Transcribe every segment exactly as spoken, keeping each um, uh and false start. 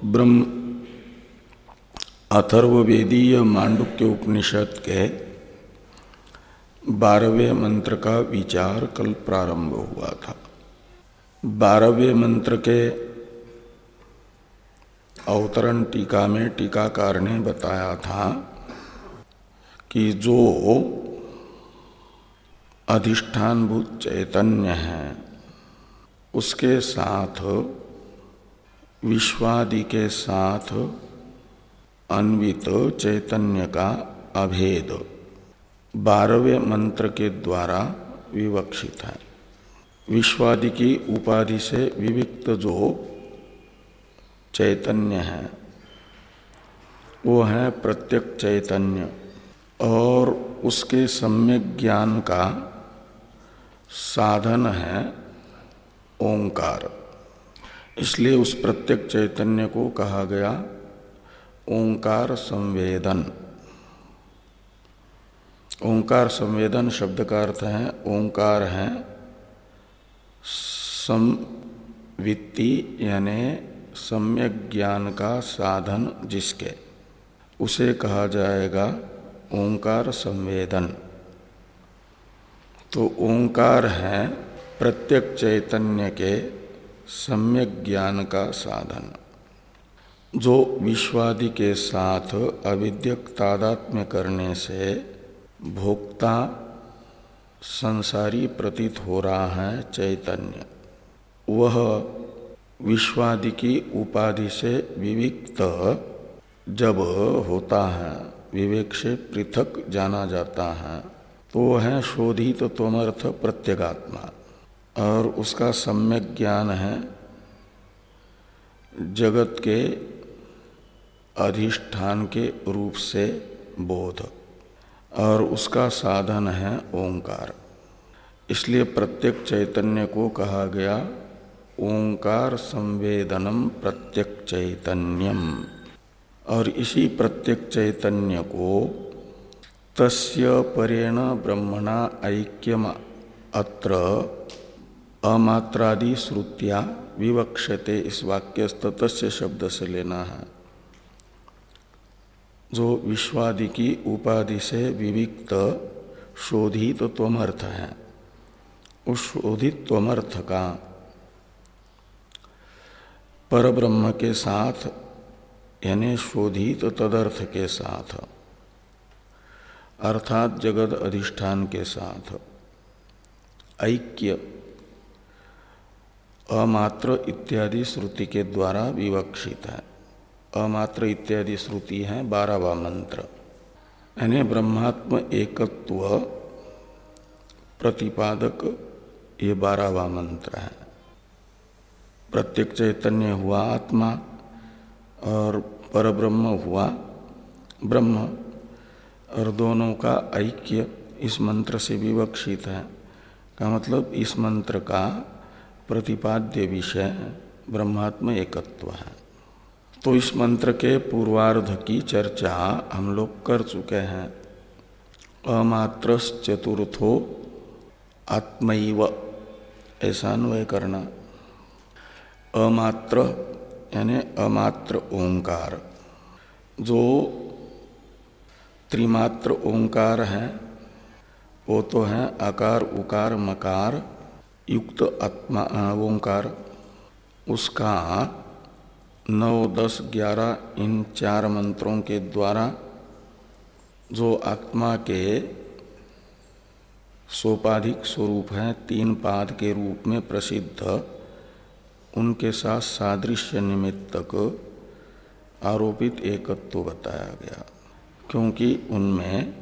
ब्रह्म अथर्ववेदीय मांडुक्य उपनिषद के बारहवें मंत्र का विचार कल प्रारंभ हुआ था। बारहवें मंत्र के अवतरण टीका में टीकाकार ने बताया था कि जो अधिष्ठानभूत चैतन्य है उसके साथ विश्वादि के साथ अन्वित चैतन्य का अभेद बारहवें मंत्र के द्वारा विवक्षित है। विश्वादि की उपाधि से विविक्त जो चैतन्य है वो है प्रत्यक्ष चैतन्य और उसके सम्यक ज्ञान का साधन है ओंकार। इसलिए उस प्रत्यक्ष चैतन्य को कहा गया ओंकार संवेदन। ओंकार संवेदन शब्द का अर्थ है ओंकार है संवित्ति यानी सम्यक ज्ञान का साधन जिसके, उसे कहा जाएगा ओंकार संवेदन। तो ओंकार है प्रत्यक्ष चैतन्य के सम्यक ज्ञान का साधन जो विश्वादि के साथ अविद्यक तादात्म्य करने से भोक्ता संसारी प्रतीत हो रहा है चैतन्य, वह विश्वादि की उपाधि से विविक्त जब होता है, विवेक से पृथक जाना जाता है, तो वह है शोधित त्वमर्थ प्रत्यगात्मा और उसका सम्यक ज्ञान है जगत के अधिष्ठान के रूप से बोध और उसका साधन है ओंकार। इसलिए प्रत्यक्ष चैतन्य को कहा गया ओंकार संवेदनम प्रत्यक्ष चैतन्यम। और इसी प्रत्यक्ष चैतन्य को तस्य परेण ब्रह्मणा ऐक्यम अत्र अमात्रादि श्रुत्या विवक्षते, इस वाक्यस्थ तस्य शब्द से लेना है। जो विश्वादि की उपाधि से विविक्त शोधित त्वमर्थ है, उस शोधित त्वमर्थ का परब्रह्म के साथ यानी शोधित तदर्थ के साथ अर्थात जगत अधिष्ठान के साथ ऐक्य अमात्र इत्यादि श्रुति के द्वारा विवक्षित है। अमात्र इत्यादि श्रुति है बारहवां मंत्र, यानी ब्रह्मात्म एकत्व प्रतिपादक ये बारहवां मंत्र है। प्रत्यक्ष चैतन्य हुआ आत्मा और परब्रह्म हुआ ब्रह्म और दोनों का ऐक्य इस मंत्र से विवक्षित है। का मतलब इस मंत्र का प्रतिपाद्य विषय ब्रह्मात्म एकत्व है। तो इस मंत्र के पूर्वार्ध की चर्चा हम लोग कर चुके हैं। अमात्रस चतुर्थो आत्मैव, ऐसा अन्वय करना। अमात्र यानी अमात्र ओंकार, जो त्रिमात्र ओंकार है वो तो है आकार उकार मकार युक्त आत्मा ओंकार। उसका नौ दस ग्यारह इन चार मंत्रों के द्वारा जो आत्मा के सोपाधिक स्वरूप हैं, तीन पाद के रूप में प्रसिद्ध, उनके साथ सादृश्य निमित्तक आरोपित एकत्व बताया गया। क्योंकि उनमें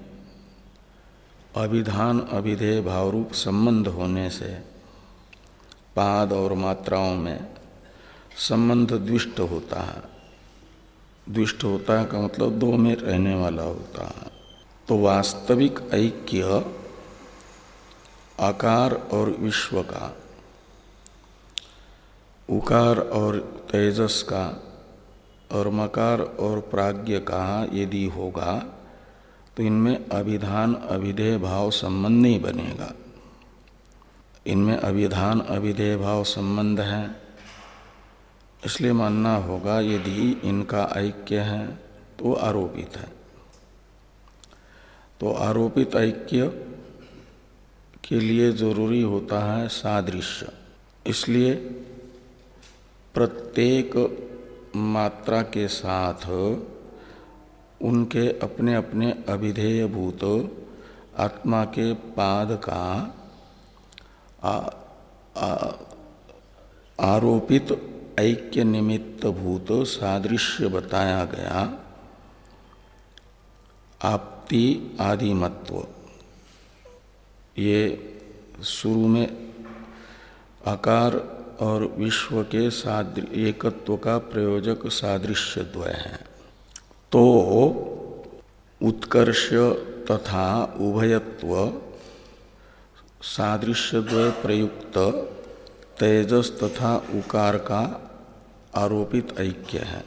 अभिधान अभिधेय भावरूप संबंध होने से पाद और मात्राओं में संबंध द्विष्ट होता है। द्विष्ट होता है का मतलब दो में रहने वाला होता है। तो वास्तविक ऐक्य आकार और विश्व का, उकार और तेजस का और मकार और प्राज्ञ का यदि होगा तो इनमें अभिधान अभिधेय भाव संबंध नहीं बनेगा। इनमें अभिधान अभिधेय भाव संबंध है इसलिए मानना होगा यदि इनका ऐक्य है तो आरोपित है। तो आरोपित ऐक्य के लिए जरूरी होता है सादृश्य। इसलिए प्रत्येक मात्रा के साथ उनके अपने अपने अभिधेय भूत आत्मा के पाद का आ, आ, आरोपित ऐक्य निमित्त भूत सादृश्य बताया गया। आपति आदिमत्व, ये शुरू में आकार और विश्व के सादृ एकत्व का प्रयोजक सादृश्य द्वय है। तो उत्कर्ष तथा उभयत्व सादृश्य द्वय प्रयुक्त तेजस तथा उकार का आरोपित ऐक्य है।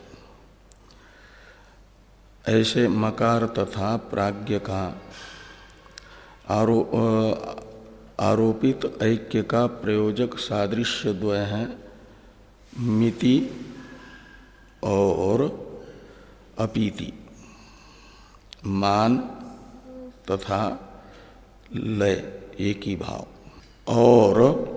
ऐसे मकार तथा प्राज्ञ का आरो, आरोपित ऐक्य का प्रयोजक सादृश्य द्वय है मिति और अपीति, मान तथा लय एक ही भाव। और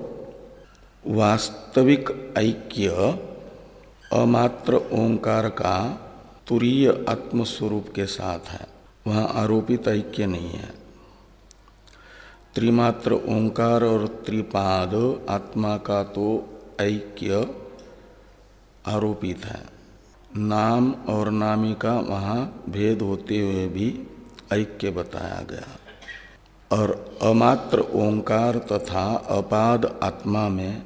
वास्तविक ऐक्य अमात्र ओंकार का तुरीय आत्मस्वरूप के साथ है, वहाँ आरोपित ऐक्य नहीं है। त्रिमात्र ओंकार और त्रिपाद आत्मा का तो ऐक्य आरोपित है। नाम और नामी का वहाँ भेद होते हुए भी ऐक्य बताया गया। और अमात्र ओंकार तथा अपाद आत्मा में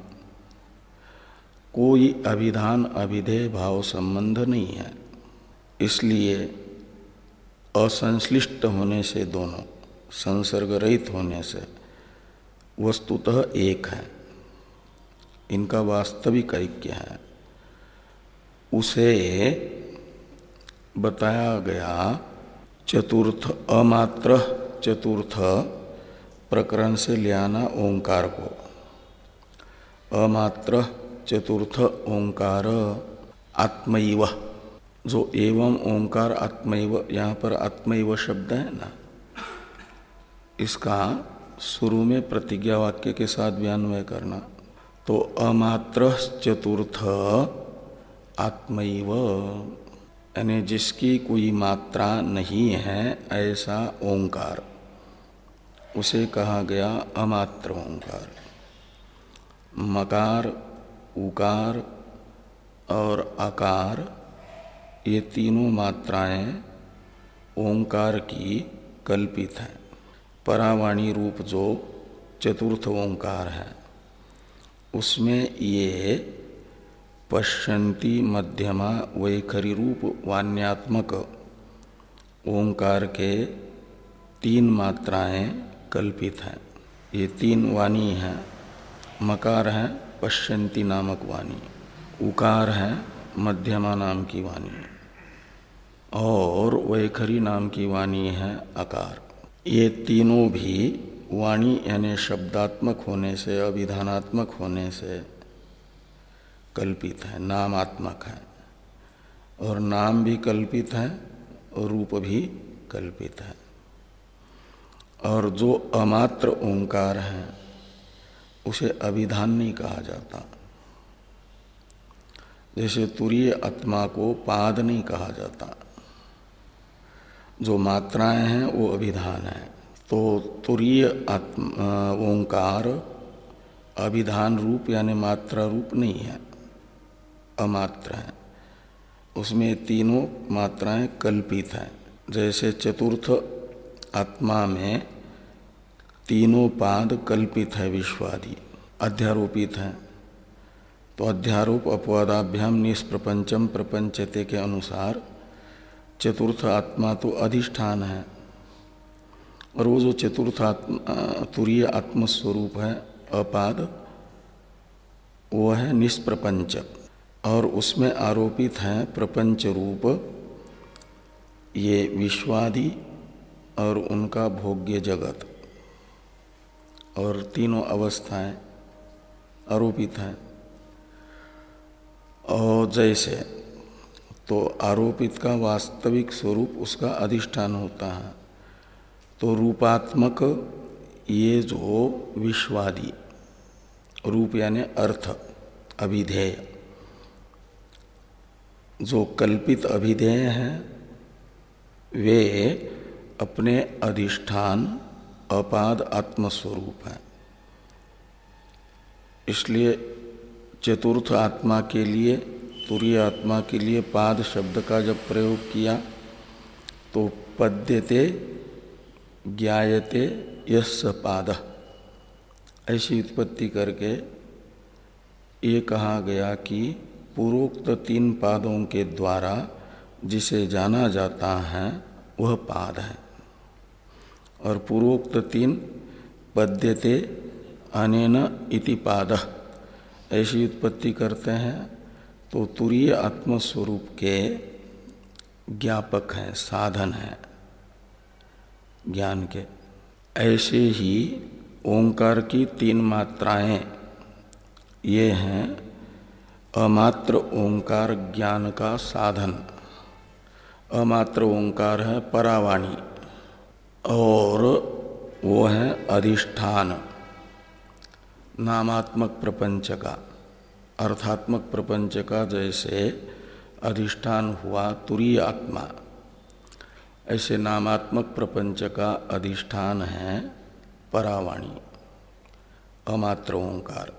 कोई अभिधान अभिधेय भाव संबंध नहीं है। इसलिए असंश्लिष्ट होने से दोनों, संसर्ग रहित होने से वस्तुतः एक है, इनका वास्तविक ऐक्य है। उसे बताया गया चतुर्थ अमात्र चतुर्थ प्रकरण से ले आना ओंकार को। अमात्र चतुर्थ ओंकार आत्मैव, जो एवं ओंकार आत्मैव, यहाँ पर आत्मैव शब्द है ना, इसका शुरू में प्रतिज्ञा वाक्य के साथ व्यान्वय करना। तो अमात्र चतुर्थ आत्मैव, यानी जिसकी कोई मात्रा नहीं है ऐसा ओंकार, उसे कहा गया अमात्र ओंकार। मकार, उकार और आकार, ये तीनों मात्राएं ओंकार की कल्पित हैं। परावाणी रूप जो चतुर्थ ओंकार है उसमें ये पश्यन्ति मध्यमा वैखरी रूप वाण्यात्मक ओंकार के तीन मात्राएं कल्पित हैं। ये तीन वाणी हैं। मकार है पश्यन्ति नामक वाणी, उकार है मध्यमा नाम की वाणी, और वैखरी नाम की वाणी है आकार। ये तीनों भी वाणी यानी शब्दात्मक होने से, अभिधानात्मक होने से कल्पित है, नामात्मक है। और नाम भी कल्पित है और रूप भी कल्पित है। और जो अमात्र ओंकार है उसे अभिधान नहीं कहा जाता। जैसे तुरीय आत्मा को पाद नहीं कहा जाता, जो मात्राएं हैं वो अभिधान है। तो तुरीय आत्मा ओंकार अभिधान रूप यानी मात्रा रूप नहीं है, अमात्र है। उसमें तीनों मात्राएं कल्पित हैं। जैसे चतुर्थ आत्मा में तीनों पाद कल्पित है, विश्वादि अध्यारोपित है। तो अध्यारोप अपवादाभ्याम निष्प्रपंचम प्रपंचते के अनुसार चतुर्थ आत्मा तो अधिष्ठान है, और वो जो चतुर्थ आत्मा तुरीय आत्मस्वरूप है अपाद, वो है निष्प्रपंच, और उसमें आरोपित है प्रपंच रूप ये विश्वादि और उनका भोग्य जगत, और तीनों अवस्थाएं आरोपित हैं। और जैसे, तो आरोपित का वास्तविक स्वरूप उसका अधिष्ठान होता है। तो रूपात्मक ये जो विश्वादि, रूप यानी अर्थ, अभिधेय, जो कल्पित अभिधेय हैं वे अपने अधिष्ठान अपाद आत्मस्वरूप है। इसलिए चतुर्थ आत्मा के लिए, तुरीय आत्मा के लिए पाद शब्द का जब प्रयोग किया तो पद्यते ज्ञायते यस्य पाद, ऐसी उत्पत्ति करके ये कहा गया कि पूर्वोक्त तीन पादों के द्वारा जिसे जाना जाता है वह पाद है। और पूर्वोक्त तीन पद्यते अनेन इति पादः, ऐसी उत्पत्ति करते हैं तो तुरीय आत्मस्वरूप के ज्ञापक हैं, साधन हैं ज्ञान के। ऐसे ही ओंकार की तीन मात्राएं ये हैं अमात्र ओंकार ज्ञान का साधन। अमात्र ओंकार है परावाणी और वो है अधिष्ठान नामात्मक प्रपंच का, अर्थात्मक प्रपंच का जैसे अधिष्ठान हुआ तुरीय आत्मा, ऐसे नामात्मक प्रपंच का अधिष्ठान है परावाणी अमात्र ओंकार।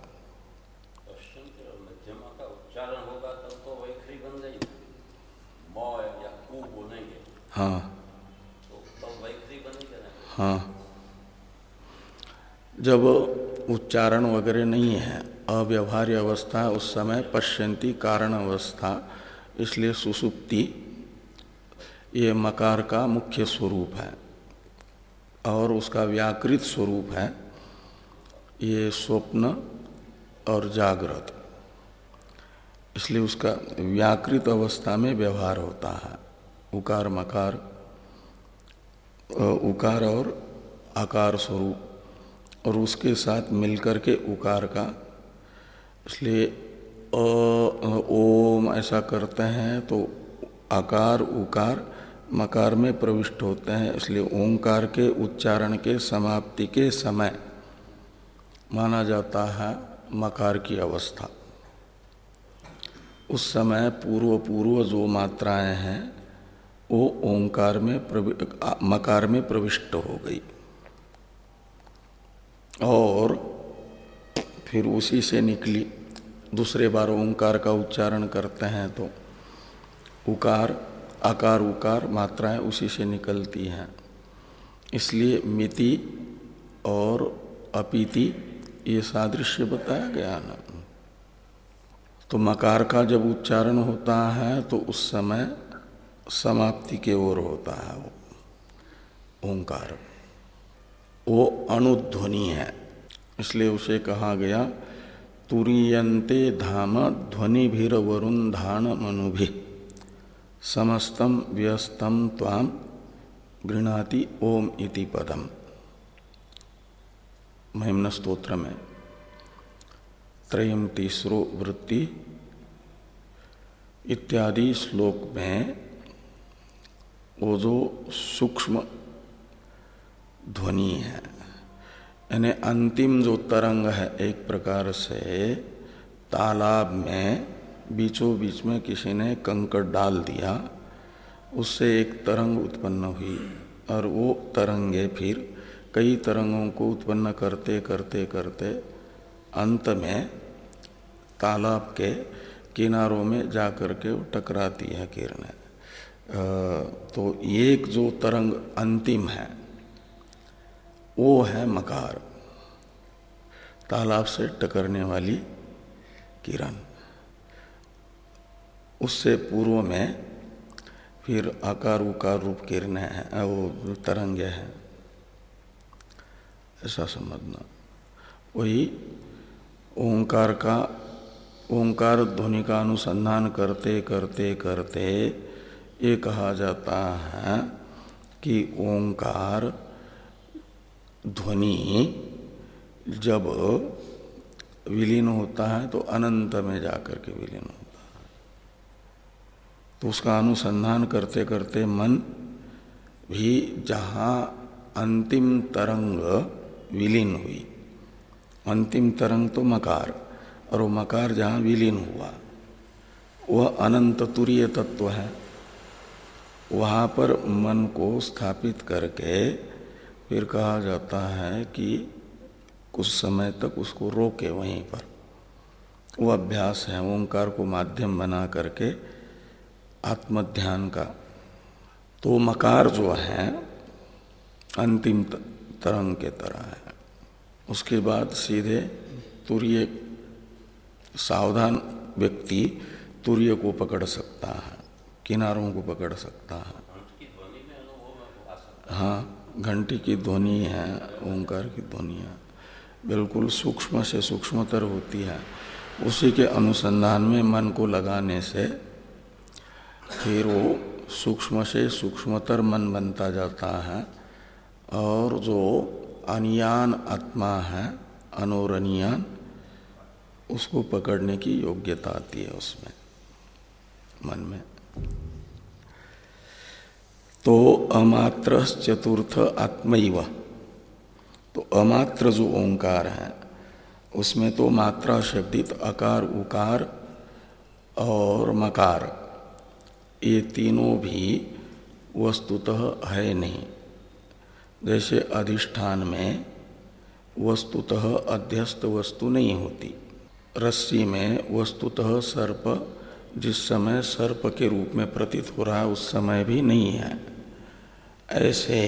मध्यमा का उच्चारण होगा तब तो वैखरी बन जाएगी, म या कु बोलेंगे। हाँ तो तब वैखरी बनेगी ना। हाँ, जब उच्चारण वगैरह नहीं है, अव्यवहार्य अवस्था, उस समय पश्यंती कारण अवस्था, इसलिए सुसुप्ति ये मकार का मुख्य स्वरूप है और उसका व्याकृत स्वरूप है ये स्वप्न और जागृत। इसलिए उसका व्याकृत अवस्था में व्यवहार होता है उकार मकार, उकार और आकार स्वरूप, और उसके साथ मिलकर के उकार का। इसलिए ओम ऐसा करते हैं तो आकार उकार मकार में प्रविष्ट होते हैं। इसलिए ओंकार के उच्चारण के समाप्ति के समय माना जाता है मकार की अवस्था। उस समय पूर्व पूर्व जो मात्राएं हैं वो ओंकार में मकार में प्रविष्ट हो गई और फिर उसी से निकली। दूसरे बार ओंकार का उच्चारण करते हैं तो उकार आकार उकार मात्राएं उसी से निकलती हैं। इसलिए मिति और अपीति ये सादृश्य बताया गया ना। तो मकार का जब उच्चारण होता है तो उस समय समाप्ति के ओर होता है वो ओंकार, वो अनुध्वनि है। इसलिए उसे कहा गया तुरीयन्ते धाम ध्वनिभिर्वरुन्धान मनुभि समस्तम व्यस्तम त्वाम गृणाति ओम इति पदम। महिम्न स्तोत्र में त्रयम तीसरो वृत्ति इत्यादि श्लोक में वो जो सूक्ष्म ध्वनि है, यानी अंतिम जो तरंग है, एक प्रकार से तालाब में बीचों बीच में किसी ने कंकड़ डाल दिया, उससे एक तरंग उत्पन्न हुई और वो तरंगे फिर कई तरंगों को उत्पन्न करते करते करते अंत में तालाब के किनारों में जा कर के वो टकराती है किरणें। तो एक जो तरंग अंतिम है वो है मकार, तालाब से टकरने वाली किरण। उससे पूर्व में फिर आकार उकार रूप किरणें हैं, वो तरंगे हैं, ऐसा समझना। वही ओंकार का ओंकार ध्वनि का अनुसंधान करते करते करते ये कहा जाता है कि ओंकार ध्वनि जब विलीन होता है तो अनंत में जाकर के विलीन होता है। तो उसका अनुसंधान करते करते मन भी जहाँ अंतिम तरंग विलीन हुई, अंतिम तरंग तो मकार, और वो मकार जहाँ विलीन हुआ वह अनंत तुरीय तत्व है। वहाँ पर मन को स्थापित करके फिर कहा जाता है कि कुछ समय तक उसको रोके वहीं पर। वो अभ्यास है ओंकार को माध्यम बना करके आत्मध्यान का। तो मकार जो है अंतिम तरंग के तरह है। उसके बाद सीधे तुरीय, सावधान व्यक्ति तुरीय को पकड़ सकता है, किनारों को पकड़ सकता है। हाँ, घंटी की ध्वनि है, ओंकार की ध्वनि है, बिल्कुल सूक्ष्म से सूक्ष्मतर होती है। उसी के अनुसंधान में मन को लगाने से फिर वो सूक्ष्म से सूक्ष्मतर मन बनता जाता है, और जो अनियान आत्मा है, अनोरनियान, उसको पकड़ने की योग्यता आती है उसमें, मन में। तो अमात्र चतुर्थ आत्मैव, तो अमात्र जो ओंकार है उसमें तो मात्रा शब्दित अकार, उकार और मकार ये तीनों भी वस्तुतः है नहीं। जैसे अधिष्ठान में वस्तुतः अध्यस्त वस्तु नहीं होती, रस्सी में वस्तुतः सर्प जिस समय सर्प के रूप में प्रतीत हो रहा है उस समय भी नहीं है। ऐसे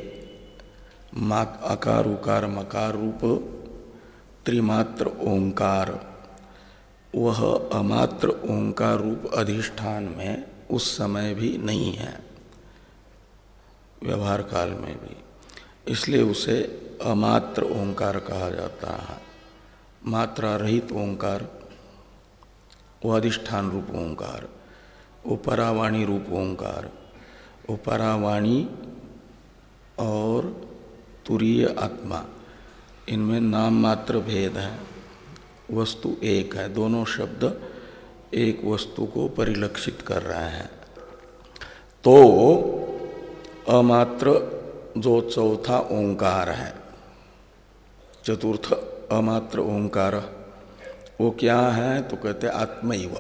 आकार उकार मकार रूप त्रिमात्र ओंकार, वह अमात्र ओंकार रूप अधिष्ठान में उस समय भी नहीं है, व्यवहार काल में भी। इसलिए उसे अमात्र ओंकार कहा जाता है। मात्रा रहित ओंकार वो अधिष्ठान रूप ओंकार, वो परावाणी रूप ओंकार, वो परावाणी और तुरीय आत्मा, इनमें नाम मात्र भेद है, वस्तु एक है। दोनों शब्द एक वस्तु को परिलक्षित कर रहे हैं। तो अमात्र जो चौथा ओंकार है, चतुर्थ अमात्र ओंकार, वो क्या है? तो कहते आत्मैव।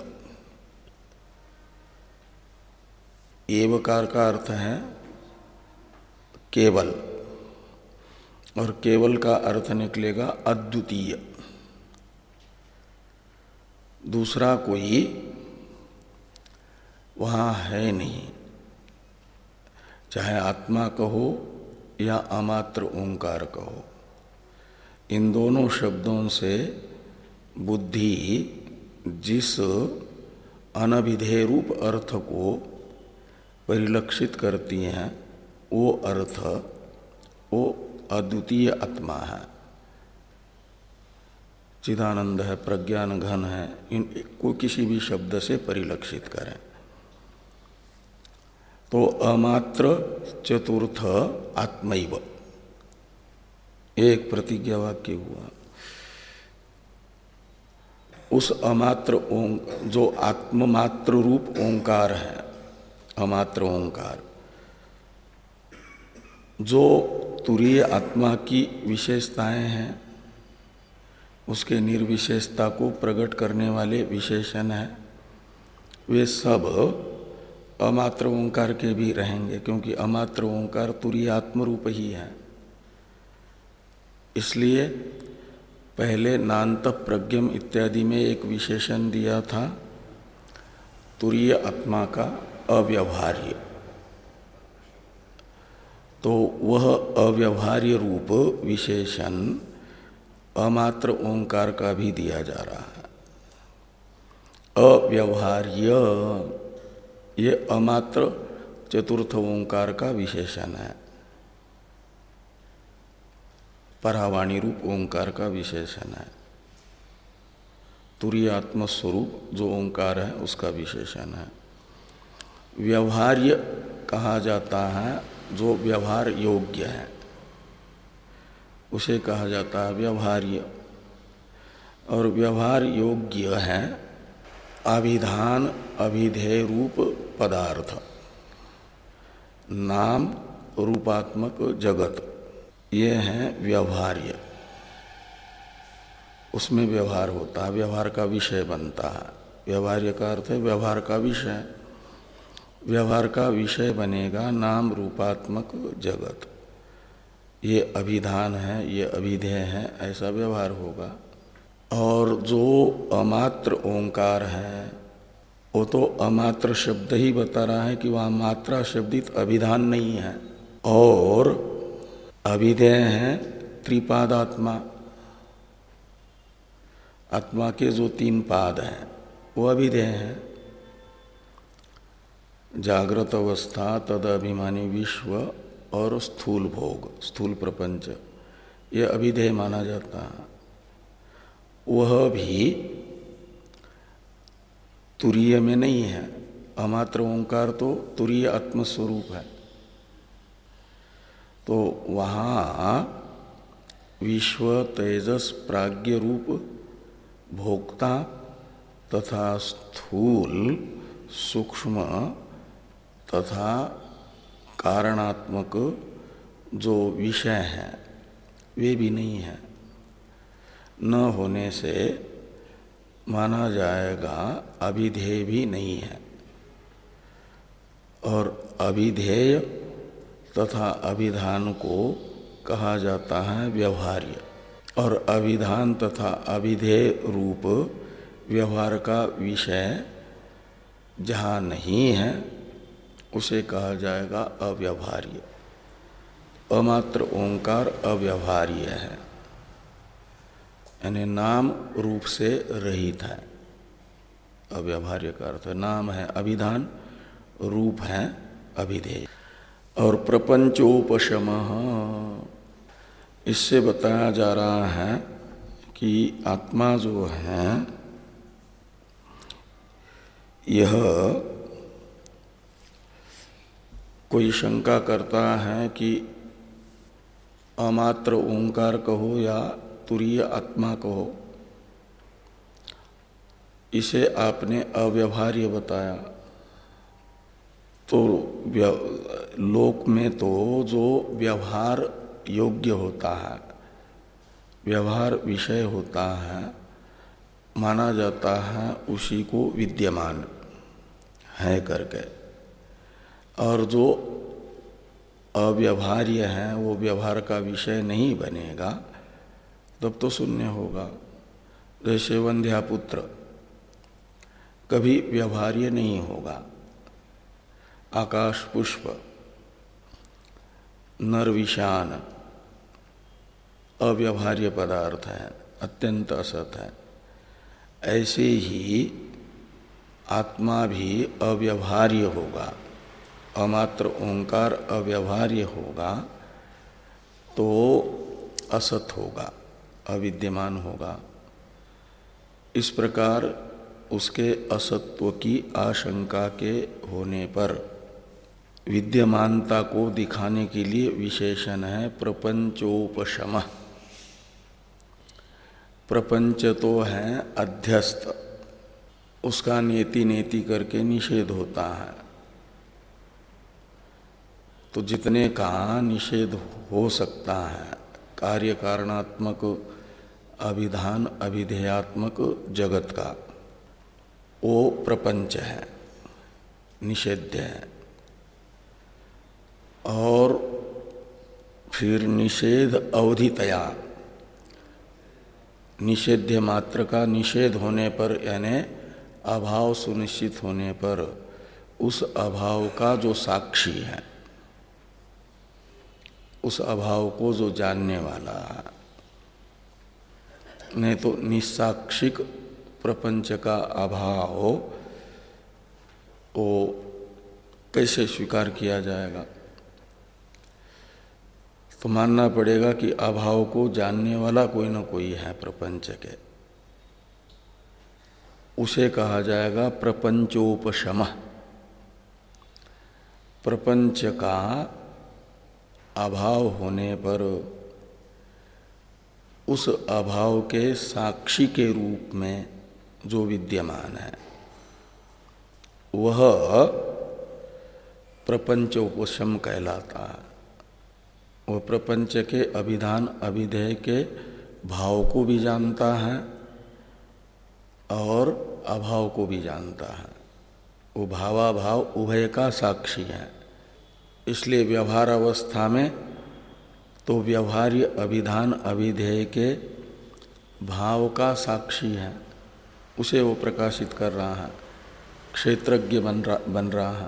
एवकार का अर्थ है केवल, और केवल का अर्थ निकलेगा अद्वितीय, दूसरा कोई वहाँ है नहीं। चाहे आत्मा कहो या अमात्र ओंकार कहो, इन दोनों शब्दों से बुद्धि जिस अनभिधेय रूप अर्थ को परिलक्षित करती है वो अर्थ वो अद्वितीय आत्मा है, चिदानंद है, प्रज्ञान घन है, इन को किसी भी शब्द से परिलक्षित करें। तो अमात्र चतुर्थ आत्मैव एक प्रतिज्ञा वाक्य हुआ। उस अमात्र ओं जो आत्ममात्र रूप ओंकार है, अमात्र ओंकार, जो तुरीय आत्मा की विशेषताएं हैं, उसके निर्विशेषता को प्रकट करने वाले विशेषण हैं, वे सब अमात्र ओंकार के भी रहेंगे, क्योंकि अमात्र ओंकार तुरीय आत्म रूप ही है। इसलिए पहले नान्त प्रज्ञम इत्यादि में एक विशेषण दिया था तुरीय आत्मा का अव्यवहार्य, तो वह अव्यवहार्य रूप विशेषण अमात्र ओंकार का भी दिया जा रहा है। अव्यवहार्य ये अमात्र चतुर्थ ओंकार का विशेषण है, परावाणी रूप ओंकार का विशेषण है। तुरीय आत्म स्वरूप जो ओंकार है उसका विशेषण है। व्यवहार्य कहा जाता है जो व्यवहार योग्य है, उसे कहा जाता है व्यवहार्य। और व्यवहार योग्य है अभिधान अभिधेय रूप पदार्थ, नाम रूपात्मक जगत, ये है व्यवहार्य। उसमें व्यवहार होता है, व्यवहार का विषय बनता है। व्यवहार्य का अर्थ है व्यवहार का विषय। व्यवहार का विषय बनेगा नाम रूपात्मक जगत। ये अभिधान है, ये अभिधेय है, ऐसा व्यवहार होगा। और जो अमात्र ओंकार है वो तो अमात्र शब्द ही बता रहा है कि वहाँ मात्रा शब्दित अभिधान नहीं है। और अभिधेय है त्रिपादात्मा, आत्मा के जो तीन पाद हैं वो अभिधेय हैं। जागृत अवस्था, तद अभिमानी विश्व और स्थूल भोग, स्थूल प्रपंच, ये अभिधेय माना जाता है। वह भी तुरीय में नहीं है। अमात्र ओंकार तो तुरीय आत्मस्वरूप है। तो वहाँ विश्व तेजस प्राज्ञ रूप भोक्ता तथा स्थूल सूक्ष्म तथा कारणात्मक जो विषय हैं वे भी नहीं है। न होने से माना जाएगा अभिधेय भी नहीं है। और अभिधेय तथा अभिधान को कहा जाता है व्यवहार्य। और अभिधान तथा अभिधेय रूप व्यवहार का विषय जहाँ नहीं है उसे कहा जाएगा अव्यवहार्य। अमात्र ओंकार अव्यवहार्य है, यानी नाम रूप से रहित है। अव्यवहार्य का अर्थ नाम है अभिधान, रूप है अभिधेय। और प्रपंचोपशमः, इससे बताया जा रहा है कि आत्मा जो है यह, कोई शंका करता है कि अमात्र ओंकार कहो या तुरीय आत्मा कहो, इसे आपने अव्यवहार्य बताया। तो लोक में तो जो व्यवहार योग्य होता है, व्यवहार विषय होता है, माना जाता है उसी को विद्यमान है करके। और जो अव्यवहार्य है वो व्यवहार का विषय नहीं बनेगा, तब तो शून्य होगा। जैसे वंध्यापुत्र कभी व्यवहार्य नहीं होगा। आकाश पुष्प, नरविशान अव्यवहार्य पदार्थ है, अत्यंत असत है। ऐसे ही आत्मा भी अव्यवहार्य होगा। अमात्र ओंकार अव्यवहार्य होगा तो असत होगा, अविद्यमान होगा। इस प्रकार उसके असत्व की आशंका के होने पर विद्यमानता को दिखाने के लिए विशेषण है प्रपंचोपशमः। प्रपंच तो है अध्यस्त, उसका नेति नेति करके निषेध होता है। तो जितने का निषेध हो सकता है कार्य कारणात्मक अभिधान अभिधेयात्मक जगत का, वो प्रपंच है, निषेध्य है। और फिर निषेध अवधितया, निषेध्य मात्र का निषेध होने पर यानी अभाव सुनिश्चित होने पर उस अभाव का जो साक्षी है, उस अभाव को जो जानने वाला है। नहीं तो निस्साक्षिक प्रपंच का अभाव वो कैसे स्वीकार किया जाएगा? तो मानना पड़ेगा कि अभाव को जानने वाला कोई ना कोई है प्रपंच के, उसे कहा जाएगा प्रपंचोपशमः। प्रपंच का अभाव होने पर उस अभाव के साक्षी के रूप में जो विद्यमान है वह प्रपंच उपशम कहलाता है। वह प्रपंच के अभिधान अभिधेय के भाव को भी जानता है और अभाव को भी जानता है। वो भावाभाव उभय का साक्षी है। इसलिए व्यवहार अवस्था में तो व्यवहार्य अभिधान अभिधेय के भाव का साक्षी है, उसे वो प्रकाशित कर रहा है, क्षेत्रज्ञ बन रहा बन रहा है।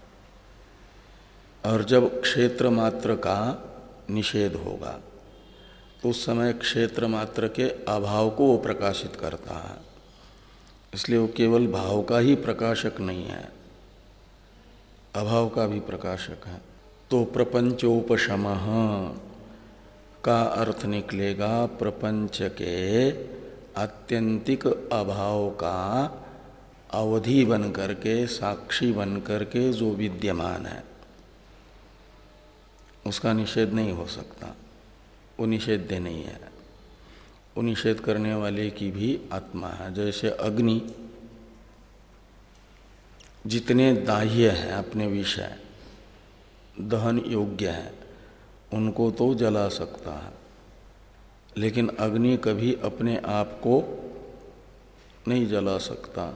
और जब क्षेत्र मात्र का निषेध होगा तो उस समय क्षेत्र मात्र के अभाव को वो प्रकाशित करता है। इसलिए वो केवल भाव का ही प्रकाशक नहीं है, अभाव का भी प्रकाशक है। तो प्रपंचोपशमः का अर्थ निकलेगा प्रपंच के आत्यंतिक अभाव का अवधि बन करके, साक्षी बन करके जो विद्यमान है उसका निषेध नहीं हो सकता। वो निषेध्य नहीं है। वो निषेध करने वाले की भी आत्मा है। जैसे अग्नि जितने दाह्य हैं अपने विषय, दहन योग्य है, उनको तो जला सकता है, लेकिन अग्नि कभी अपने आप को नहीं जला सकता।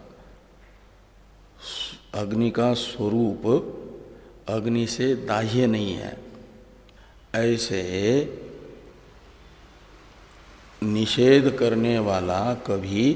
अग्नि का स्वरूप अग्नि से दाह्य नहीं है। ऐसे निषेध करने वाला कभी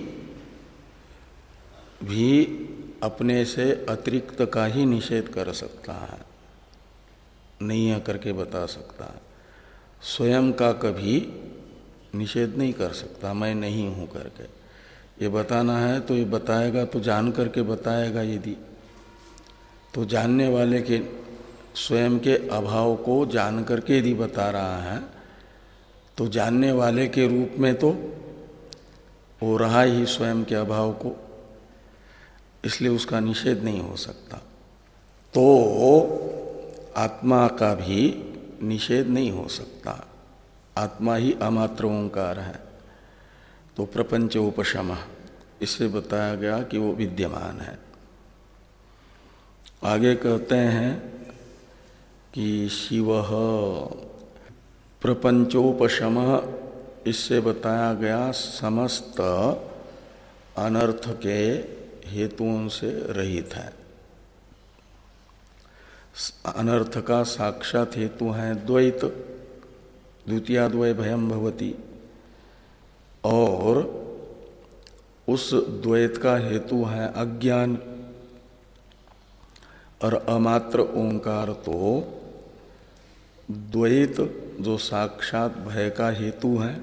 भी अपने से अतिरिक्त का ही निषेध कर सकता है, नहीं है करके बता सकता है। स्वयं का कभी निषेध नहीं कर सकता, मैं नहीं हूँ करके। ये बताना है तो ये बताएगा, तो जान करके बताएगा। यदि तो जानने वाले के स्वयं के अभाव को जान करके यदि बता रहा है तो जानने वाले के रूप में तो वो रहा ही स्वयं के अभाव को, इसलिए उसका निषेध नहीं हो सकता। तो आत्मा का भी निषेध नहीं हो सकता। आत्मा ही अमात्र ओंकार है। तो प्रपंच उपशम, इससे बताया गया कि वो विद्यमान है। आगे कहते हैं कि शिवः प्रपंचोपशम, इससे बताया गया समस्त अनर्थ के हेतुओं से रहित है। अनर्थ का साक्षात हेतु है द्वैत, द्वितीयाद्वय भयम भवति, और उस द्वैत का हेतु है अज्ञान। और अमात्र ओंकार तो द्वैत जो साक्षात भय का हेतु है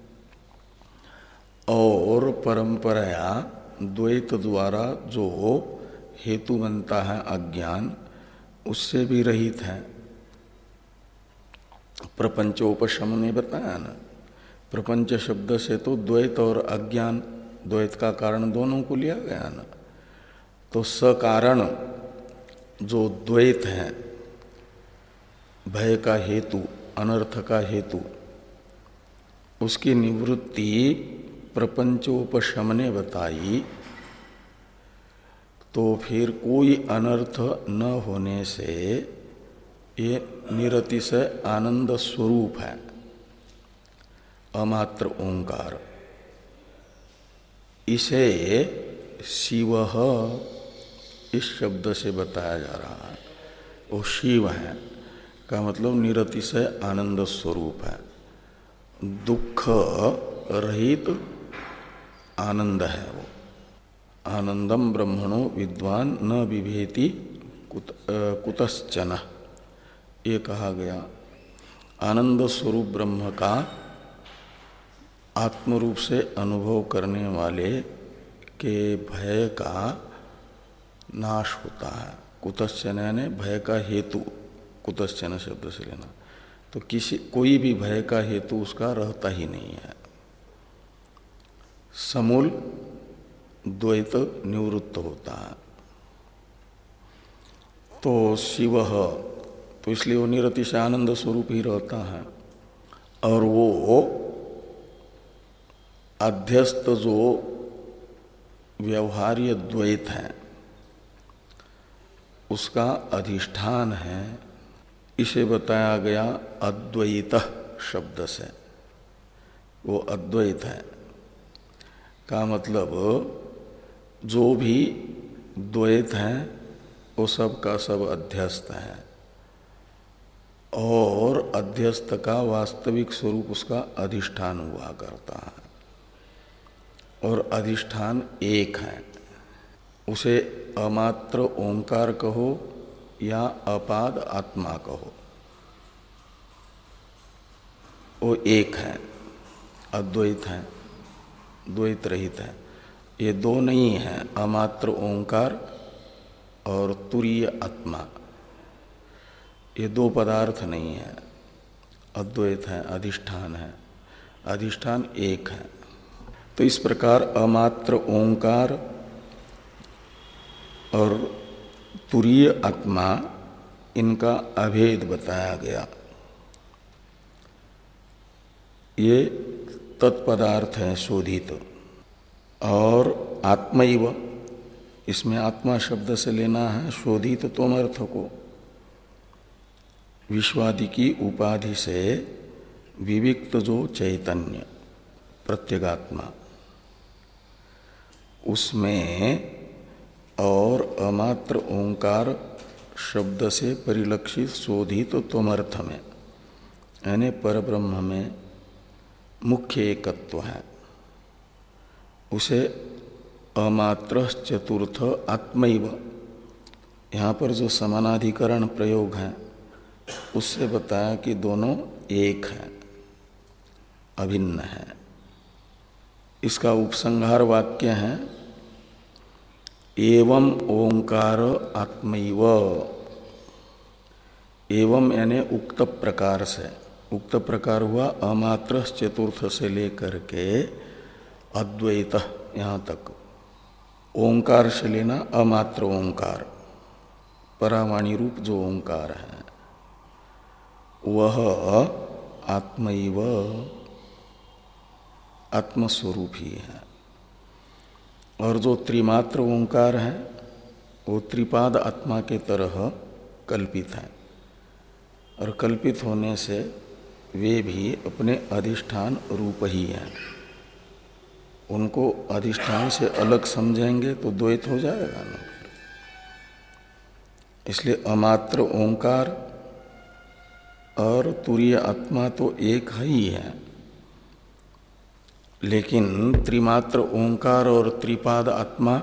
और परंपराया द्वैत द्वारा जो हेतु बनता है अज्ञान, उससे भी रहित है। प्रपंचोपशम ने बताया ना, प्रपंच शब्द से तो द्वैत और अज्ञान, द्वैत का कारण दोनों को लिया गया ना। तो सकारण जो द्वैत है, भय का हेतु, अनर्थ का हेतु, उसकी निवृत्ति प्रपंचोपशम ने बताई। तो फिर कोई अनर्थ न होने से ये निरतिशय आनंद स्वरूप है अमात्र ओंकार। इसे शिवः इस शब्द से बताया जा रहा है। वो शिव है का मतलब निरतिशय आनंद स्वरूप है, दुख रहित आनंद है वो। आनंदम ब्रह्मणो विद्वान न बिभेति कुत, कुतश्चन, ये कहा गया। आनंद स्वरूप ब्रह्म का आत्मरूप से अनुभव करने वाले के भय का नाश होता है। कुतश्चन यानी भय का हेतु, कुतश्चन शब्द से लेना। तो किसी कोई भी भय का हेतु उसका रहता ही नहीं है। समूल द्वैत निवृत्त होता है। तो शिवः, तो इसलिए वो निरतिशय आनंद स्वरूप ही रहता है। और वो अध्यस्त जो व्यवहार्य द्वैत है, उसका अधिष्ठान है, इसे बताया गया अद्वैत शब्द से। वो अद्वैत है का मतलब जो भी द्वैत है वो सब का सब अध्यस्त है, और अध्यस्त का वास्तविक स्वरूप उसका अधिष्ठान हुआ करता है, और अधिष्ठान एक है। उसे अमात्र ओंकार कहो या अपाद आत्मा कहो, वो एक है, अद्वैत है, द्वैत रहित है। ये दो नहीं है, अमात्र ओंकार और तुरीय आत्मा, ये दो पदार्थ नहीं है, अद्वैत है, अधिष्ठान है, अधिष्ठान एक है। तो इस प्रकार अमात्र ओंकार और तुरीय आत्मा, इनका अभेद बताया गया। ये तत्पदार्थ है शोधित। और आत्मैव, इसमें आत्मा शब्द से लेना है शोधित तोमर्थ को। विश्वादि की उपाधि से विविक्त जो चैतन्य प्रत्यगात्मा, उसमें और अमात्र ओंकार शब्द से परिलक्षित शोधित त्वमर्थ में, यानी परब्रह्म में मुख्य एकत्व है। उसे अमात्र चतुर्थ आत्मैव, यहाँ पर जो समानाधिकरण प्रयोग है उससे बताया कि दोनों एक है, अभिन्न है। इसका उपसंहार वाक्य है एवं ओंकार आत्मैव। एवं यानी उक्त प्रकार से, उक्त प्रकार हुआ अमात्र चतुर्थ से लेकर के अद्वैत यहाँ तक। ओंकार से लेना अमात्र ओंकार, परावाणी रूप जो ओंकार है वह आत्मैव, आत्मस्वरूप ही है। और जो त्रिमात्र ओंकार है वो त्रिपाद आत्मा के तरह कल्पित है, और कल्पित होने से वे भी अपने अधिष्ठान रूप ही हैं। उनको अधिष्ठान से अलग समझेंगे तो द्वैत हो जाएगा ना। इसलिए अमात्र ओंकार और तुरीय आत्मा तो एक ही है, लेकिन त्रिमात्र ओंकार और त्रिपाद आत्मा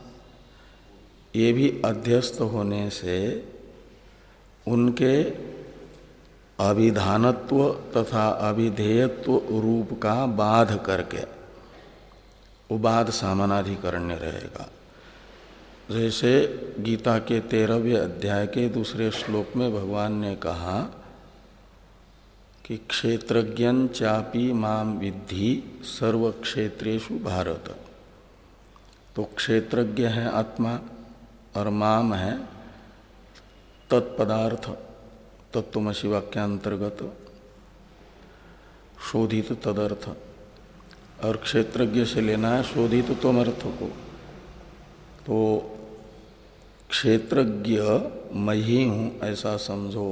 ये भी अध्यस्त होने से उनके अभिधानत्व तथा अभिधेयत्व रूप का बाध करके वो बाध सामानाधिकरण्य रहेगा। जैसे गीता के तेरहवें अध्याय के दूसरे श्लोक में भगवान ने कहा कि क्षेत्रज्ञं चापि माम विद्धि सर्वक्षेत्रेषु भारत। तो क्षेत्रज्ञ है आत्मा और माम है तत्पदार्थ, तत्त्वमसि वाक्यांतर्गत शोधित तदर्थ। और क्षेत्रज्ञ से लेना है शोधित त्वमर्थ को। तो क्षेत्रज्ञ मैं ही हूँ ऐसा समझो,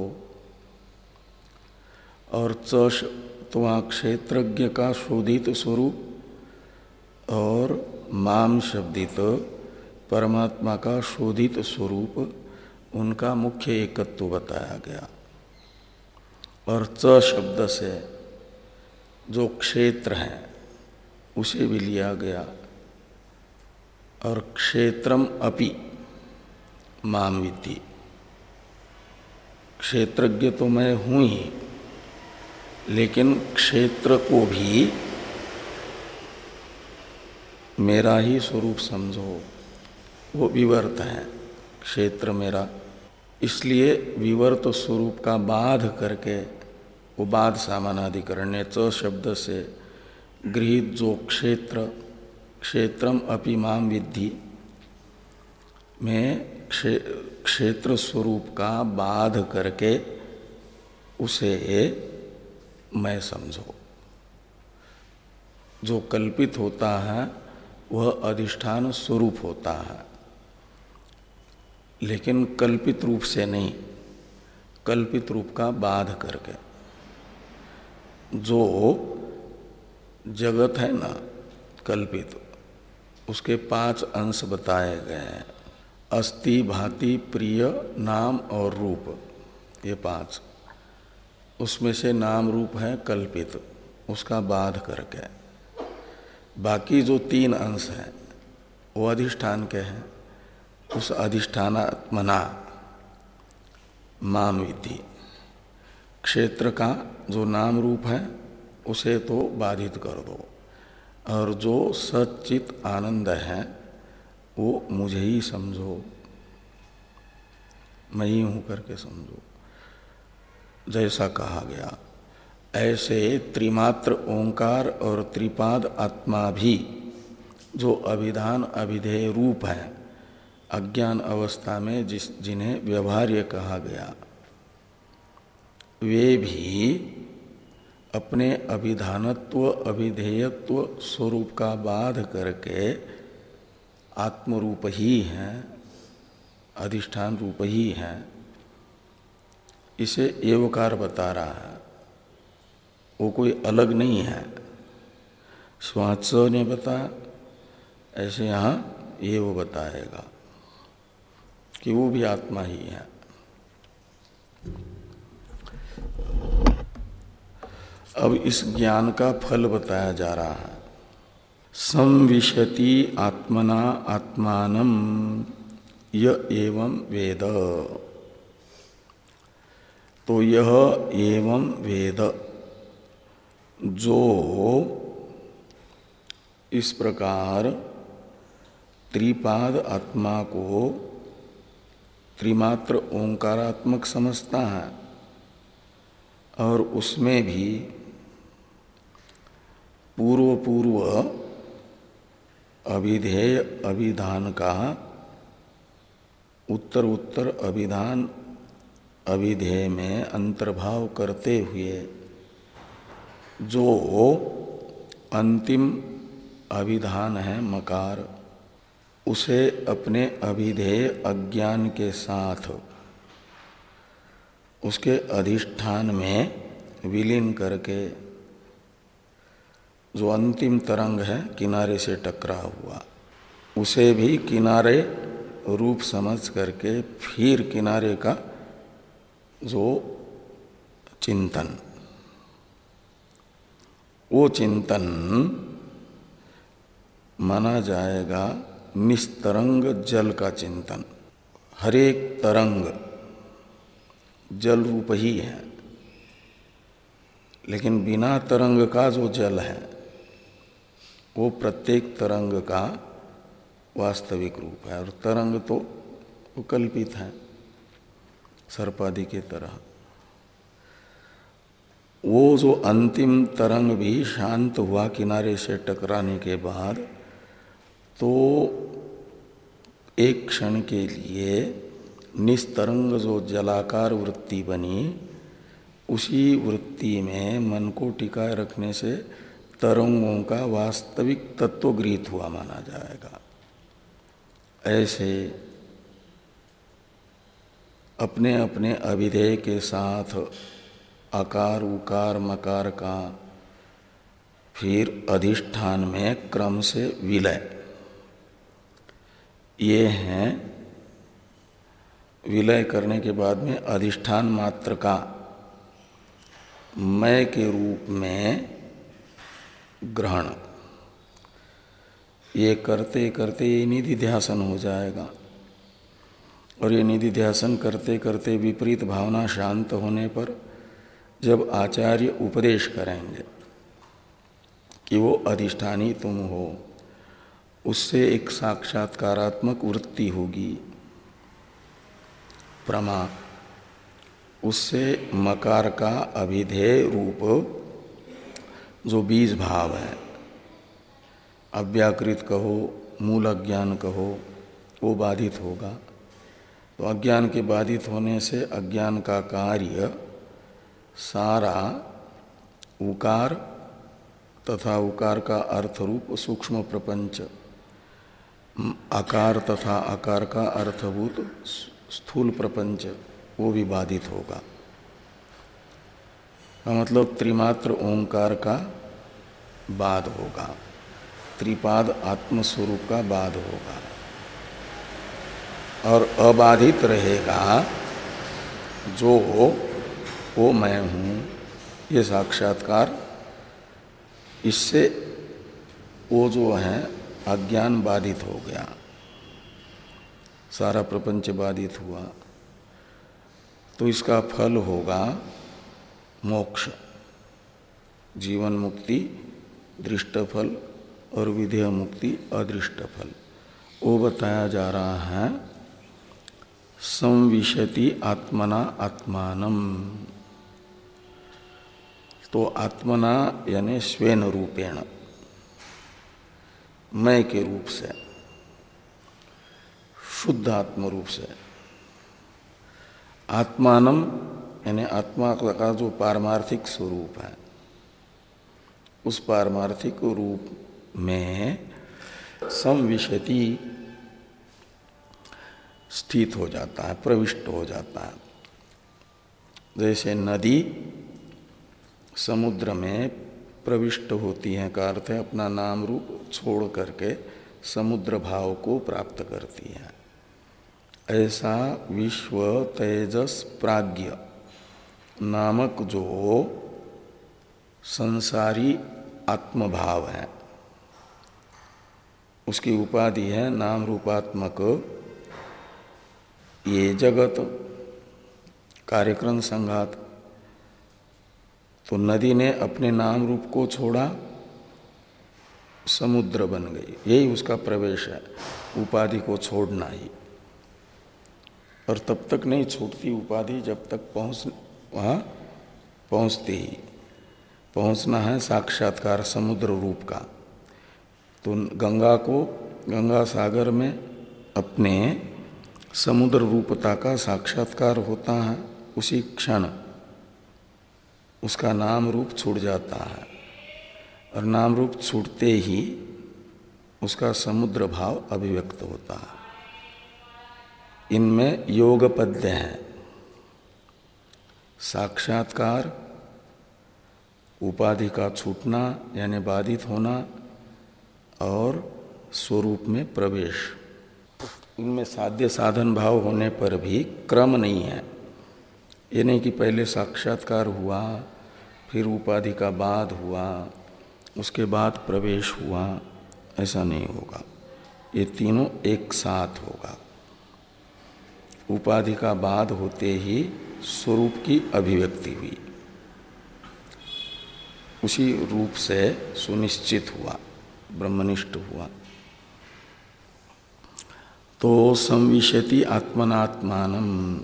और च तो वहाँ क्षेत्रज्ञ का शोधित स्वरूप और माम शब्दित परमात्मा का शोधित स्वरूप, उनका मुख्य एकत्व बताया गया। और च शब्द से जो क्षेत्र है उसे भी लिया गया। और क्षेत्रम अपि माम विद्धि, क्षेत्रज्ञ तो मैं हूँ ही, लेकिन क्षेत्र को भी मेरा ही स्वरूप समझो। वो विवर्त है, क्षेत्र मेरा। इसलिए विवर्त स्वरूप का बाध करके वो बाध सामानाधिकरण च शब्द से गृहीत जो क्षेत्र, क्षेत्रम अपि माम विद्धि में क्षे, क्षेत्र स्वरूप का बाध करके उसे मैं समझो। जो कल्पित होता है वह अधिष्ठान स्वरूप होता है, लेकिन कल्पित रूप से नहीं, कल्पित रूप का बाध करके। जो जगत है ना कल्पित, उसके पांच अंश बताए गए हैं, अस्ति, भांति, प्रिय, नाम और रूप, ये पांच। उसमें से नाम रूप है कल्पित, उसका बाध करके। बाकी जो तीन अंश हैं वो अधिष्ठान के हैं, उस अधिष्ठानात्मना माम विद्धि। क्षेत्र का जो नाम रूप है उसे तो बाधित कर दो, और जो सच्चित आनंद है वो मुझे ही समझो, मैं ही हूं करके समझो, जैसा कहा गया। ऐसे त्रिमात्र ओंकार और त्रिपाद आत्मा भी जो अभिधान अभिधेय रूप है, अज्ञान अवस्था में जिस जिन्हें व्यवहार्य कहा गया, वे भी अपने अभिधानत्व अभिधेयत्व स्वरूप का बाध करके आत्मरूप ही हैं, अधिष्ठान रूप ही हैं। इसे एवकार बता रहा है, वो कोई अलग नहीं है। स्वात्स ने बताया, ऐसे यहाँ ये वो बताएगा कि वो भी आत्मा ही है। अब इस ज्ञान का फल बताया जा रहा है। संविशति आत्मना आत्मानम य एवं वेद। तो यह एवं वेद, जो इस प्रकार त्रिपाद आत्मा को त्रिमात्र ओंकारात्मक समझता है और उसमें भी पूर्व पूर्व अभिधेय अभिधान का उत्तर उत्तर अभिधान अभिधेय में अंतर्भाव करते हुए जो अंतिम अभिधान है मकार, उसे अपने अभिधेय अज्ञान के साथ उसके अधिष्ठान में विलीन करके जो अंतिम तरंग है किनारे से टकरा हुआ, उसे भी किनारे रूप समझ करके फिर किनारे का जो चिंतन, वो चिंतन माना जाएगा निस्तरंग जल का चिंतन। हरेक तरंग जल रूप ही है, लेकिन बिना तरंग का जो जल है वो प्रत्येक तरंग का वास्तविक रूप है, और तरंग तो वो कल्पित है सर्पादि के तरह। वो जो अंतिम तरंग भी शांत हुआ किनारे से टकराने के बाद, तो एक क्षण के लिए निस्तरंग जो जलाकार वृत्ति बनी, उसी वृत्ति में मन को टिकाए रखने से तरंगों का वास्तविक तत्व गृहीत हुआ माना जाएगा। ऐसे अपने अपने अभिधेय के साथ आकार उकार मकार का फिर अधिष्ठान में क्रम से विलय, ये हैं विलय करने के बाद में अधिष्ठान मात्र का मैं के रूप में ग्रहण। ये करते करते ये निधिध्यासन हो जाएगा, और ये निधिध्यासन करते करते विपरीत भावना शांत होने पर जब आचार्य उपदेश करेंगे कि वो अधिष्ठानी तुम हो, उससे एक साक्षात्कारात्मक वृत्ति होगी प्रमा, उससे मकार का अभिधेय रूप जो बीज भाव है, अव्याकृत कहो मूल अज्ञान कहो, वो बाधित होगा। तो अज्ञान के बाधित होने से अज्ञान का कार्य सारा उकार तथा उकार का अर्थ रूप सूक्ष्म प्रपंच आकार तथा आकार का अर्थभूत स्थूल प्रपंच वो भी बाधित होगा। मतलब त्रिमात्र ओंकार का बाध होगा, त्रिपाद आत्मस्वरूप का बाध होगा। और अबाधित रहेगा जो वो मैं हूँ ये साक्षात्कार। इससे वो जो है अज्ञान बाधित हो गया, सारा प्रपंच बाधित हुआ। तो इसका फल होगा मोक्ष, जीवन मुक्ति दृष्ट फल और विधेय मुक्ति अदृष्ट फल। वो बताया जा रहा है संविशति आत्मना आत्मानम। तो आत्मना यानी स्वेन रूपेण, मैं के रूप से, शुद्ध आत्म रूप से। आत्मानम यानी आत्मा का जो पारमार्थिक स्वरूप है उस पारमार्थिक रूप में संविशति स्थित हो जाता है, प्रविष्ट हो जाता है। जैसे नदी समुद्र में प्रविष्ट होती है का अर्थ है अपना नाम रूप छोड़ करके समुद्र भाव को प्राप्त करती है। ऐसा विश्व तेजस प्राज्ञ नामक जो संसारी आत्मभाव है उसकी उपाधि है नाम रूपात्मक ये जगत, कार्यक्रम संघात। तो नदी ने अपने नाम रूप को छोड़ा, समुद्र बन गई। यही उसका प्रवेश है, उपाधि को छोड़ना ही। और तब तक नहीं छूटती उपाधि जब तक पहुँच वहाँ पहुँचती ही। पहुँचना है साक्षात्कार समुद्र रूप का। तो गंगा को, गंगा सागर में अपने समुद्र रूपता का साक्षात्कार होता है। उसी क्षण उसका नाम रूप छूट जाता है और नाम रूप छूटते ही उसका समुद्र भाव अभिव्यक्त होता है। इनमें योग पद्य हैं, साक्षात्कार, उपाधि का छूटना यानी बाधित होना और स्वरूप में प्रवेश। इनमें साध्य साधन भाव होने पर भी क्रम नहीं है। ये नहीं कि पहले साक्षात्कार हुआ फिर उपाधि का बाध हुआ उसके बाद प्रवेश हुआ, ऐसा नहीं होगा। ये तीनों एक साथ होगा। उपाधि का बाध होते ही स्वरूप की अभिव्यक्ति हुई, उसी रूप से सुनिश्चित हुआ, ब्रह्मनिष्ठ हुआ। तो संविशति आत्मनात्मानम।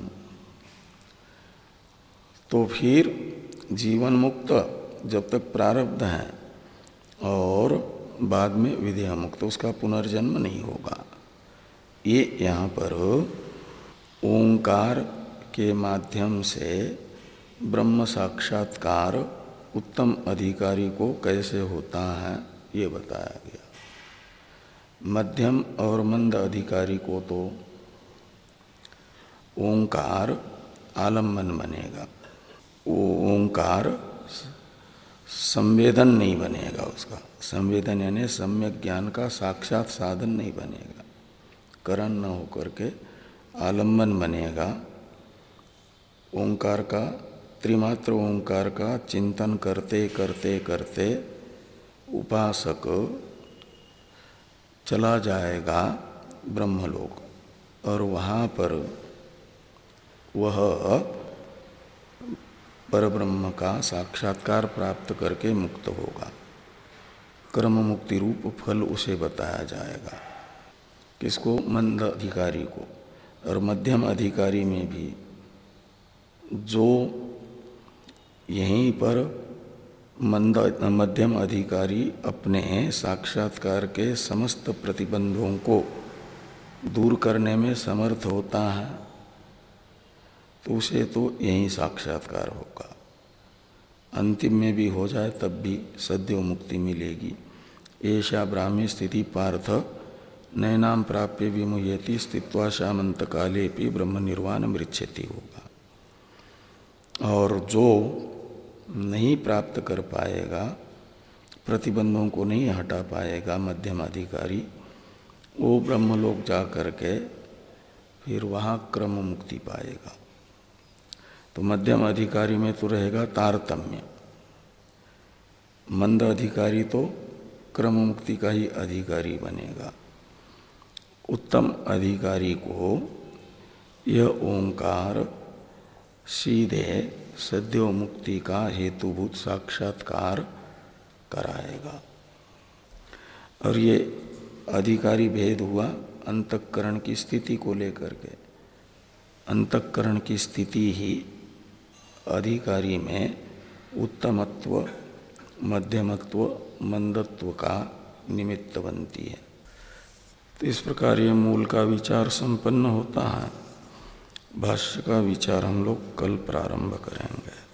तो फिर जीवन मुक्त जब तक प्रारब्ध है और बाद में विधेय मुक्त, उसका पुनर्जन्म नहीं होगा। ये यहाँ पर ओंकार के माध्यम से ब्रह्म साक्षात्कार उत्तम अधिकारी को कैसे होता है ये बताया गया। मध्यम और मंद अधिकारी को तो ओंकार आलम्बन बनेगा, वो ओंकार संवेदन नहीं बनेगा। उसका संवेदन यानी सम्यक ज्ञान का साक्षात साधन नहीं बनेगा, करण न होकर के आलम्बन बनेगा। ओंकार का, त्रिमात्र ओंकार का चिंतन करते करते करते उपासक चला जाएगा ब्रह्मलोक और वहाँ पर वह परब्रह्म का साक्षात्कार प्राप्त करके मुक्त होगा। कर्म मुक्ति रूप फल उसे बताया जाएगा। किसको? मंद अधिकारी को। और मध्यम अधिकारी में भी जो यहीं पर मंद मध्यम अधिकारी अपने साक्षात्कार के समस्त प्रतिबंधों को दूर करने में समर्थ होता है तो उसे तो यही साक्षात्कार होगा। अंतिम में भी हो जाए तब भी सद्यो मुक्ति मिलेगी। ऐसा ब्राह्मी स्थिति पार्थ नैनाम प्राप्य विमुह्यति स्थित्वा शामंत काले भी ब्रह्म निर्वाण मृच्छति होगा। और जो नहीं प्राप्त कर पाएगा, प्रतिबंधों को नहीं हटा पाएगा मध्यम अधिकारी, वो ब्रह्मलोक जा करके फिर वहाँ क्रम मुक्ति पाएगा। तो मध्यम अधिकारी में तो रहेगा तारतम्य, मंद अधिकारी तो क्रम मुक्ति का ही अधिकारी बनेगा। उत्तम अधिकारी को यह ओंकार सीधे सद्यो मुक्ति का हेतुभूत साक्षात्कार कराएगा। और ये अधिकारी भेद हुआ अंतःकरण की स्थिति को लेकर के। अंतःकरण की स्थिति ही अधिकारी में उत्तमत्व, मध्यमत्व, मंदत्व का निमित्त बनती है। तो इस प्रकार ये मूल का विचार संपन्न होता है। भाष्य का विचार हम लोग कल प्रारंभ करेंगे।